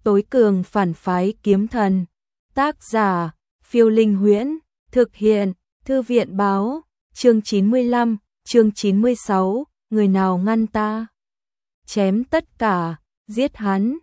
tối cường phản phái kiếm thần. Tác giả, Phiêu Linh Huyễn, thực hiện, Thư viện báo, chương 95, chương 96, người nào ngăn ta? Chém tất cả, giết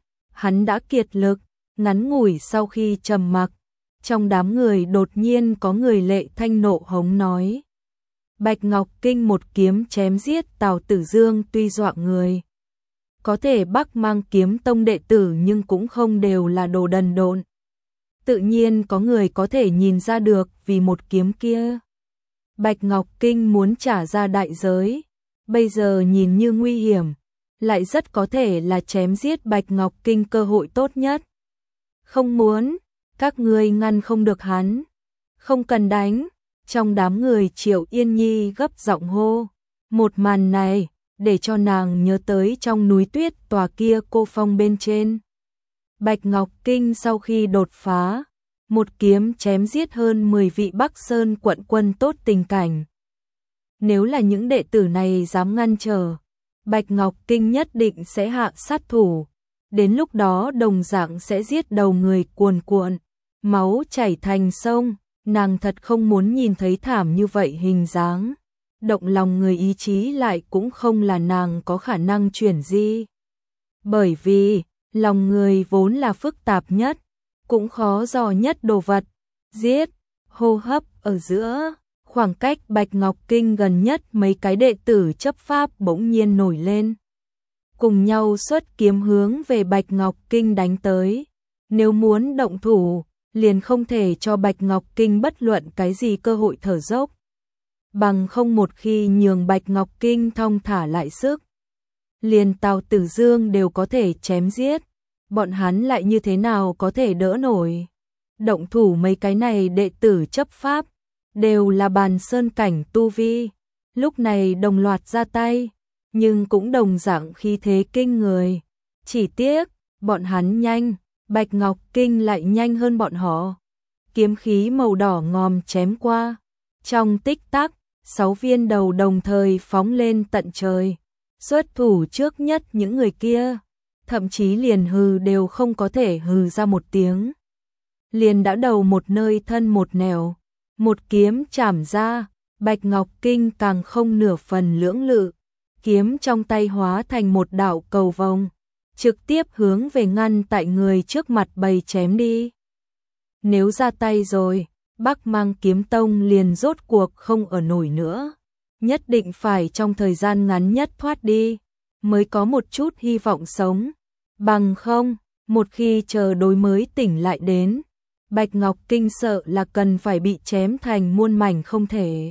hắn đã kiệt lực, ngắn ngủi sau khi trầm mặc. Trong đám người đột nhiên có người lệ thanh nộ hống nói. Bạch Ngọc Kinh một kiếm chém giết Tào Tử Dương tuy dọa người. Có thể Bắc Mang Kiếm Tông đệ tử nhưng cũng không đều là đồ đần độn. Tự nhiên có người có thể nhìn ra được vì một kiếm kia. Bạch Ngọc Kinh muốn trả ra đại giới, bây giờ nhìn như nguy hiểm, lại rất có thể là chém giết Bạch Ngọc Kinh cơ hội tốt nhất. Không muốn, các ngươi ngăn không được hắn, không cần đánh. Trong đám người Triệu Yên Nhi gấp giọng hô, một màn này để cho nàng nhớ tới trong núi tuyết tòa kia cô phong bên trên. Bạch Ngọc Kinh sau khi đột phá, một kiếm chém giết hơn 10 vị Bắc Sơn quận quân tốt tình cảnh. Nếu là những đệ tử này dám ngăn trở, Bạch Ngọc Kinh nhất định sẽ hạ sát thủ. Đến lúc đó đồng dạng sẽ giết đầu người cuồn cuộn, máu chảy thành sông. Nàng thật không muốn nhìn thấy thảm như vậy hình dáng. Động lòng người ý chí lại cũng không là nàng có khả năng chuyển di. Bởi vì, lòng người vốn là phức tạp nhất, cũng khó dò nhất đồ vật. Giết, hô hấp ở giữa, khoảng cách Bạch Ngọc Kinh gần nhất mấy cái đệ tử chấp pháp bỗng nhiên nổi lên. Cùng nhau xuất kiếm hướng về Bạch Ngọc Kinh đánh tới. Nếu muốn động thủ, liền không thể cho Bạch Ngọc Kinh bất luận cái gì cơ hội thở dốc. Bằng không một khi nhường Bạch Ngọc Kinh thong thả lại sức, liền Tào Tử Dương đều có thể chém giết, bọn hắn lại như thế nào có thể đỡ nổi. Động thủ mấy cái này đệ tử chấp pháp, đều là bàn sơn cảnh tu vi, lúc này đồng loạt ra tay, nhưng cũng đồng dạng khí thế kinh người. Chỉ tiếc, bọn hắn nhanh, Bạch Ngọc Kinh lại nhanh hơn bọn họ. Kiếm khí màu đỏ ngòm chém qua. Trong tích tắc, 6 viên đầu đồng thời phóng lên tận trời. Xuất thủ trước nhất những người kia, thậm chí liền hừ đều không có thể hừ ra một tiếng. Liền đã đầu một nơi thân một nẻo. Một kiếm chảm ra, Bạch Ngọc Kinh càng không nửa phần lưỡng lự. Kiếm trong tay hóa thành một đạo cầu vồng, trực tiếp hướng về ngăn tại người trước mặt bầy chém đi. Nếu ra tay rồi, Bắc Mang Kiếm Tông liền rốt cuộc không ở nổi nữa. Nhất định phải trong thời gian ngắn nhất thoát đi, mới có một chút hy vọng sống. Bằng không, một khi chờ đối mới tỉnh lại đến, Bạch Ngọc Kinh sợ là cần phải bị chém thành muôn mảnh không thể.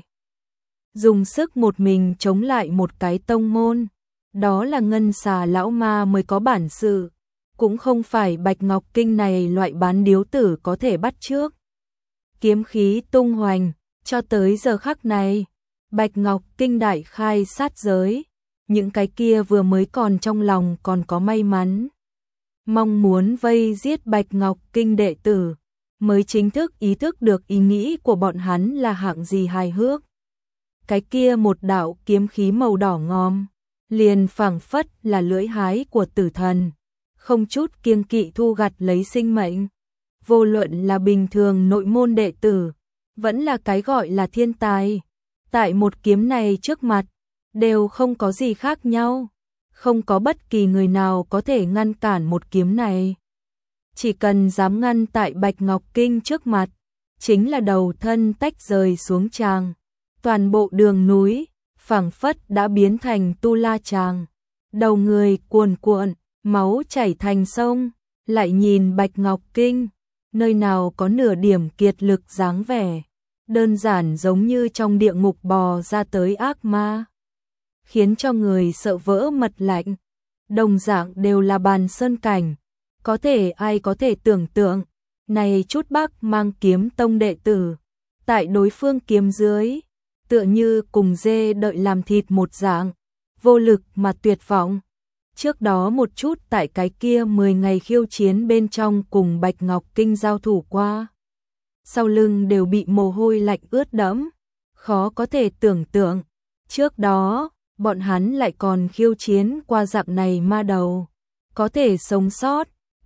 Dùng sức một mình chống lại một cái tông môn. Đó là ngân xà lão ma mới có bản sự, cũng không phải Bạch Ngọc Kinh này loại bán điếu tử có thể bắt chước. Kiếm khí tung hoành, cho tới giờ khắc này, Bạch Ngọc Kinh đại khai sát giới, những cái kia vừa mới còn trong lòng còn có may mắn, mong muốn vây giết Bạch Ngọc Kinh đệ tử, mới chính thức ý thức được ý nghĩ của bọn hắn là hạng gì hài hước. Cái kia một đạo kiếm khí màu đỏ ngòm, liền phảng phất là lưỡi hái của tử thần, không chút kiêng kỵ thu gặt lấy sinh mệnh. Vô luận là bình thường nội môn đệ tử, vẫn là cái gọi là thiên tài, tại một kiếm này trước mặt, đều không có gì khác nhau, không có bất kỳ người nào có thể ngăn cản một kiếm này. Chỉ cần dám ngăn tại Bạch Ngọc Kinh trước mặt, chính là đầu thân tách rời xuống tràng, toàn bộ đường núi phảng phất đã biến thành tu la tràng, đầu người cuồn cuộn, máu chảy thành sông. Lại nhìn Bạch Ngọc Kinh, nơi nào có nửa điểm kiệt lực dáng vẻ, đơn giản giống như trong địa ngục bò ra tới ác ma, khiến cho người sợ vỡ mật lạnh. Đồng dạng đều là bàn sơn cảnh, có thể ai có thể tưởng tượng, này chút Bắc Mang Kiếm Tông đệ tử, tại đối phương kiếm dưới, tựa như cùng dê đợi làm thịt một dạng, vô lực mà tuyệt vọng. Trước đó một chút tại cái kia 10 ngày khiêu chiến bên trong cùng Bạch Ngọc Kinh giao thủ qua, sau lưng đều bị mồ hôi lạnh ướt đẫm, khó có thể tưởng tượng, trước đó, bọn hắn lại còn khiêu chiến qua dạng này ma đầu, có thể sống sót,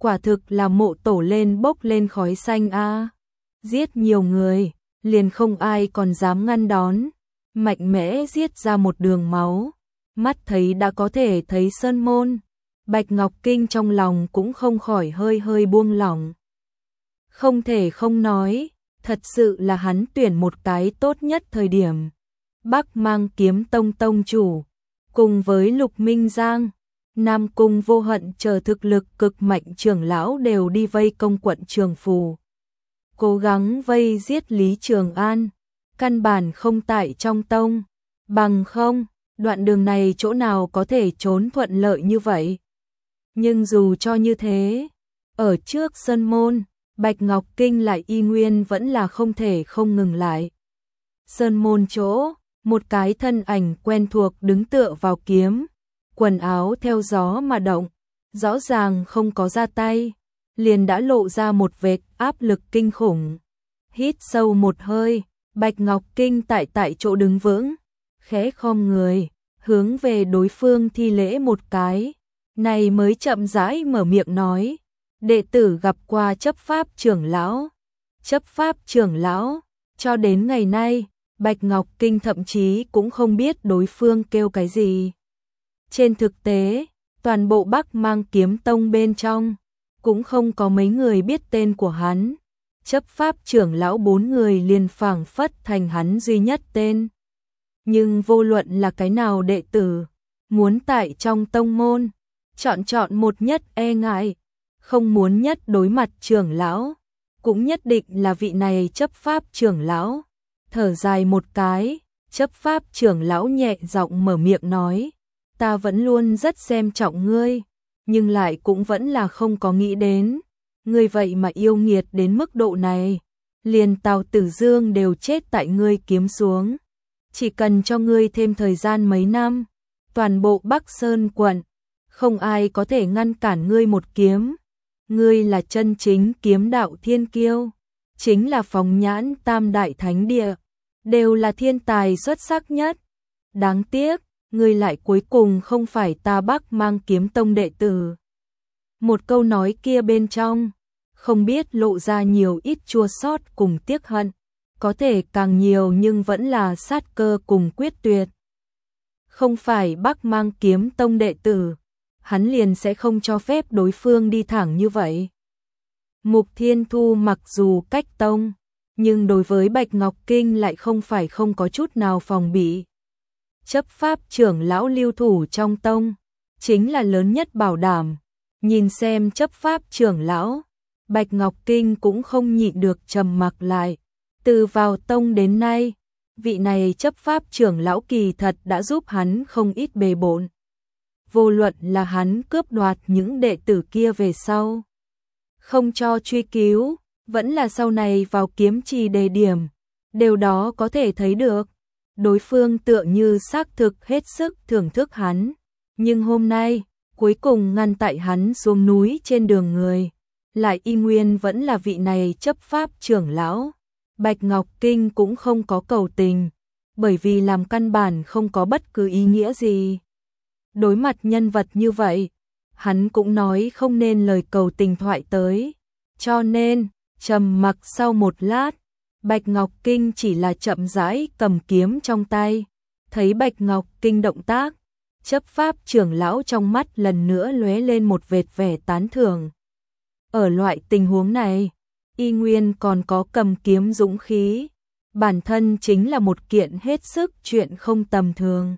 quả thực là mộ tổ lên bốc lên khói xanh a. Giết nhiều người, liền không ai còn dám ngăn đón, mạnh mẽ giết ra một đường máu, mắt thấy đã có thể thấy sơn môn. Bạch Ngọc Kinh trong lòng cũng không khỏi hơi hơi buông lỏng. Không thể không nói, thật sự là hắn tuyển một cái tốt nhất thời điểm. Bắc Mang Kiếm Tông tông chủ, cùng với Lục Minh Giang, Nam Cung Vô Hận chờ thực lực cực mạnh trưởng lão đều đi vây công quận Trường Phù. Cố gắng vây giết Lý Trường An, căn bản không tại trong tông, bằng không, đoạn đường này chỗ nào có thể trốn thuận lợi như vậy. Nhưng dù cho như thế, ở trước sơn môn, Bạch Ngọc Kinh lại y nguyên vẫn là không thể không ngừng lại. Sơn môn chỗ, một cái thân ảnh quen thuộc đứng tựa vào kiếm, quần áo theo gió mà động, rõ ràng không có ra tay, liền đã lộ ra một vệt áp lực kinh khủng. Hít sâu một hơi, Bạch Ngọc Kinh tại chỗ đứng vững, khẽ khom người, hướng về đối phương thi lễ một cái, này mới chậm rãi mở miệng nói, đệ tử gặp qua chấp pháp trưởng lão. Chấp pháp trưởng lão, cho đến ngày nay, Bạch Ngọc Kinh thậm chí cũng không biết đối phương kêu cái gì. Trên thực tế, toàn bộ Bắc Mang Kiếm Tông bên trong, cũng không có mấy người biết tên của hắn. Chấp pháp trưởng lão 4 người liền phảng phất thành hắn duy nhất tên. Nhưng vô luận là cái nào đệ tử, muốn tại trong tông môn, chọn một nhất e ngại, không muốn nhất đối mặt trưởng lão, cũng nhất định là vị này chấp pháp trưởng lão. Thở dài một cái, chấp pháp trưởng lão nhẹ giọng mở miệng nói, ta vẫn luôn rất xem trọng ngươi, nhưng lại cũng vẫn là không có nghĩ đến, ngươi vậy mà yêu nghiệt đến mức độ này, liền Tào Tử Dương đều chết tại ngươi kiếm xuống. Chỉ cần cho ngươi thêm thời gian mấy năm, toàn bộ Bắc Sơn quận, không ai có thể ngăn cản ngươi một kiếm. Ngươi là chân chính kiếm đạo thiên kiêu, chính là phóng nhãn tam đại thánh địa, đều là thiên tài xuất sắc nhất. Đáng tiếc, ngươi lại cuối cùng không phải ta Bắc Mang Kiếm Tông đệ tử. Một câu nói kia bên trong, không biết lộ ra nhiều ít chua xót cùng tiếc hận, có thể càng nhiều nhưng vẫn là sát cơ cùng quyết tuyệt. Không phải Bắc Mang Kiếm Tông đệ tử, hắn liền sẽ không cho phép đối phương đi thẳng như vậy. Mục Thiên Thu mặc dù cách tông, nhưng đối với Bạch Ngọc Kinh lại không phải không có chút nào phòng bị. Chấp pháp trưởng lão lưu thủ trong tông, chính là lớn nhất bảo đảm. Nhìn xem chấp pháp trưởng lão, Bạch Ngọc Kinh cũng không nhịn được trầm mặc lại. Từ vào tông đến nay, vị này chấp pháp trưởng lão kỳ thật đã giúp hắn không ít bề bộn. Vô luận là hắn cướp đoạt những đệ tử kia về sau, không cho truy cứu, vẫn là sau này vào kiếm trì đề điểm, điều đó có thể thấy được. Đối phương tựa như xác thực hết sức thưởng thức hắn, nhưng hôm nay, cuối cùng ngăn tại hắn xuống núi trên đường người, lại y nguyên vẫn là vị này chấp pháp trưởng lão. Bạch Ngọc Kinh cũng không có cầu tình, bởi vì làm căn bản không có bất cứ ý nghĩa gì. Đối mặt nhân vật như vậy, hắn cũng nói không nên lời cầu tình thoại tới, cho nên, trầm mặc sau một lát, Bạch Ngọc Kinh chỉ là chậm rãi cầm kiếm trong tay, thấy Bạch Ngọc Kinh động tác, chấp pháp trưởng lão trong mắt lần nữa lóe lên một vệt vẻ tán thưởng. Ở loại tình huống này, y nguyên còn có cầm kiếm dũng khí, bản thân chính là một kiện hết sức chuyện không tầm thường.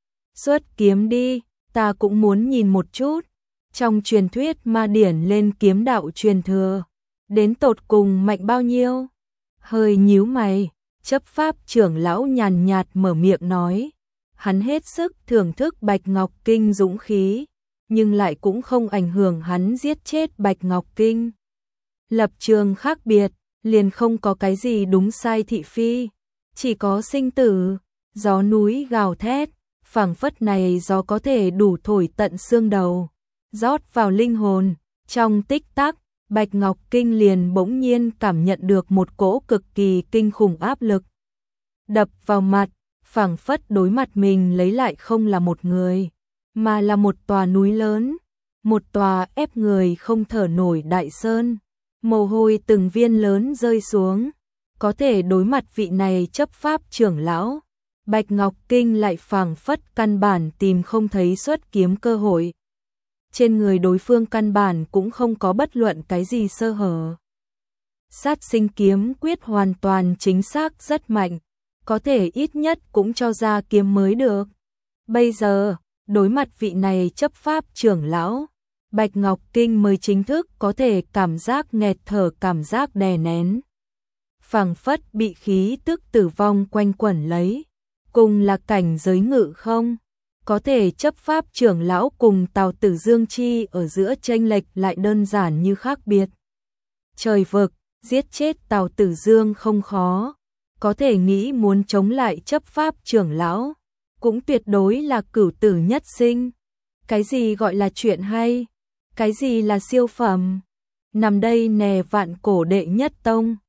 Xuất kiếm đi, ta cũng muốn nhìn một chút, trong truyền thuyết ma điển lên kiếm đạo truyền thừa, đến tột cùng mạnh bao nhiêu? Hơi nhíu mày, chấp pháp trưởng lão nhàn nhạt mở miệng nói, hắn hết sức thưởng thức Bạch Ngọc Kinh dũng khí, nhưng lại cũng không ảnh hưởng hắn giết chết Bạch Ngọc Kinh. Lập trường khác biệt, liền không có cái gì đúng sai thị phi, chỉ có sinh tử. Gió núi gào thét, phảng phất này gió có thể đủ thổi tận xương đầu, rót vào linh hồn. Trong tích tắc, Bạch Ngọc Kinh liền bỗng nhiên cảm nhận được một cỗ cực kỳ kinh khủng áp lực đập vào mặt, phảng phất đối mặt mình lấy lại không là một người, mà là một tòa núi lớn. một tòa ép người không thở nổi đại sơn, mồ hôi từng viên lớn rơi xuống, có thể đối mặt vị này chấp pháp trưởng lão. Bạch Ngọc Kinh lại phảng phất căn bản tìm không thấy xuất kiếm cơ hội. Trên người đối phương căn bản cũng không có bất luận cái gì sơ hở. Sát sinh kiếm quyết hoàn toàn chính xác rất mạnh, có thể ít nhất cũng cho ra kiếm mới được. Bây giờ, đối mặt vị này chấp pháp trưởng lão, Bạch Ngọc Kinh mới chính thức có thể cảm giác nghẹt thở, cảm giác đè nén. Phảng phất bị khí tức tử vong quanh quẩn lấy, cùng là cảnh giới ngự không. Có thể chấp pháp trưởng lão cùng Tào Tử Dương chi ở giữa chênh lệch lại đơn giản như khác biệt. Trời vực, giết chết Tào Tử Dương không khó, có thể nghĩ muốn chống lại chấp pháp trưởng lão, cũng tuyệt đối là cửu tử nhất sinh. Cái gì gọi là chuyện hay? Cái gì là siêu phẩm? Nằm đây nè vạn cổ đệ nhất tông,